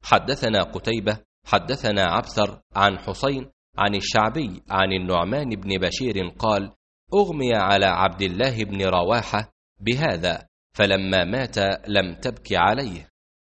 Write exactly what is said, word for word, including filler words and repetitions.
حدثنا قتيبة حدثنا عبثر عن حسين عن الشعبي عن النعمان بن بشير قال: أغمي على عبد الله بن رواحة بهذا، فلما مات لم تبك عليه.